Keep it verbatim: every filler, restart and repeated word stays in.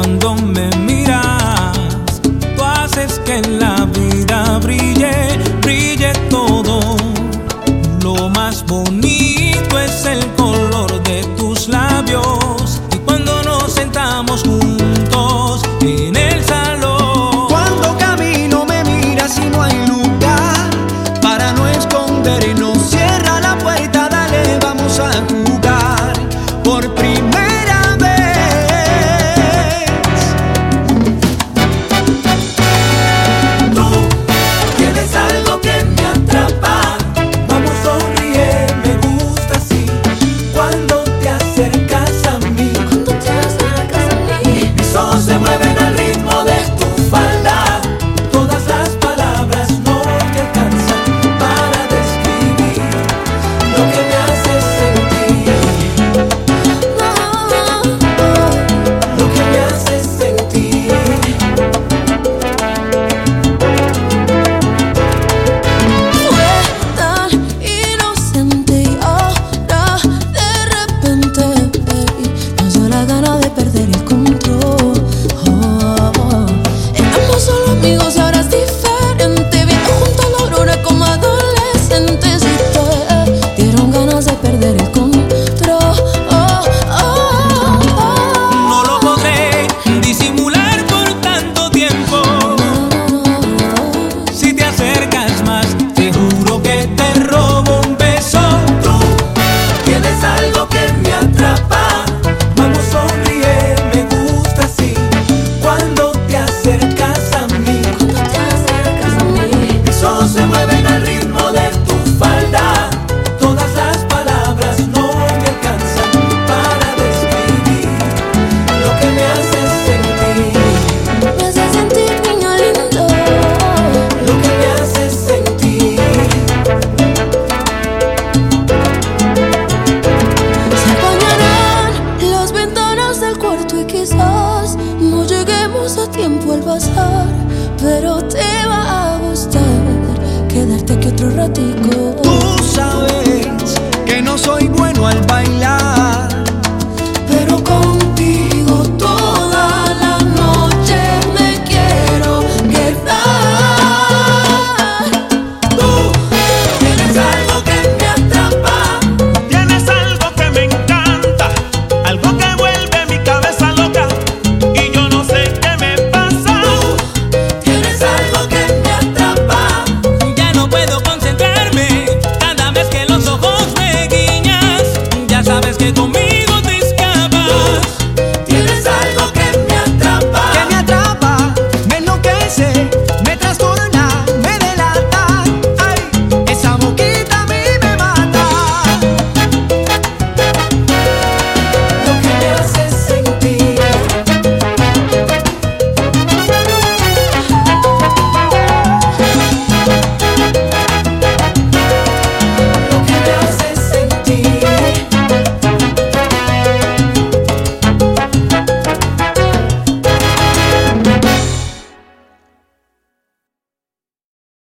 cuando me miras, tú haces que en la vida brille, brille todo. Lo más bonito es el color de tus labios, y cuando nos sentamos juntos en el salón. Cuando camino me miras y no hay lugar para no escondernos. Cierra la puerta, dale, vamos a jugar por primera vez. Tú tienes algo que me atrapa. Vamos, sonríe, me gusta así. Cuando te acercas a mí, Cuando te acercas a mí, mis ojos se mueven al ritmo de tu falda. Todas las palabras no te alcanzan para describir lo que me haces sentir, lo que me haces sentir. fue tan inocente y ahora de repente ey, nos dio la gana de perder el control. Oh, oh. Éramos solo amigos y ahora es diferente. Viendo juntos la aurora como adolescentes y te dieron ganas de perder el control. Oh, oh, oh. No lo podré disimular por tanto tiempo. Si te acercas más, te juro que te robo un beso. Tú tienes algo que me atrapa. Vamos, sonríe, me gusta así. Cuando te acercas a mí, Cuando te acercas a mí, mis ojos se mueven al ritmo de tu falda. Todas las palabras no me alcanzan para describir lo que me haces sentir, me hace sentir niño lindo. lo que me haces sentir. Se apañarán las ventanas del cuarto y quizás no lleguemos a tiempo al pasar, pero te va a gustar quedarte aquí otro ratico. Tú sabes que no soy bueno al bailar.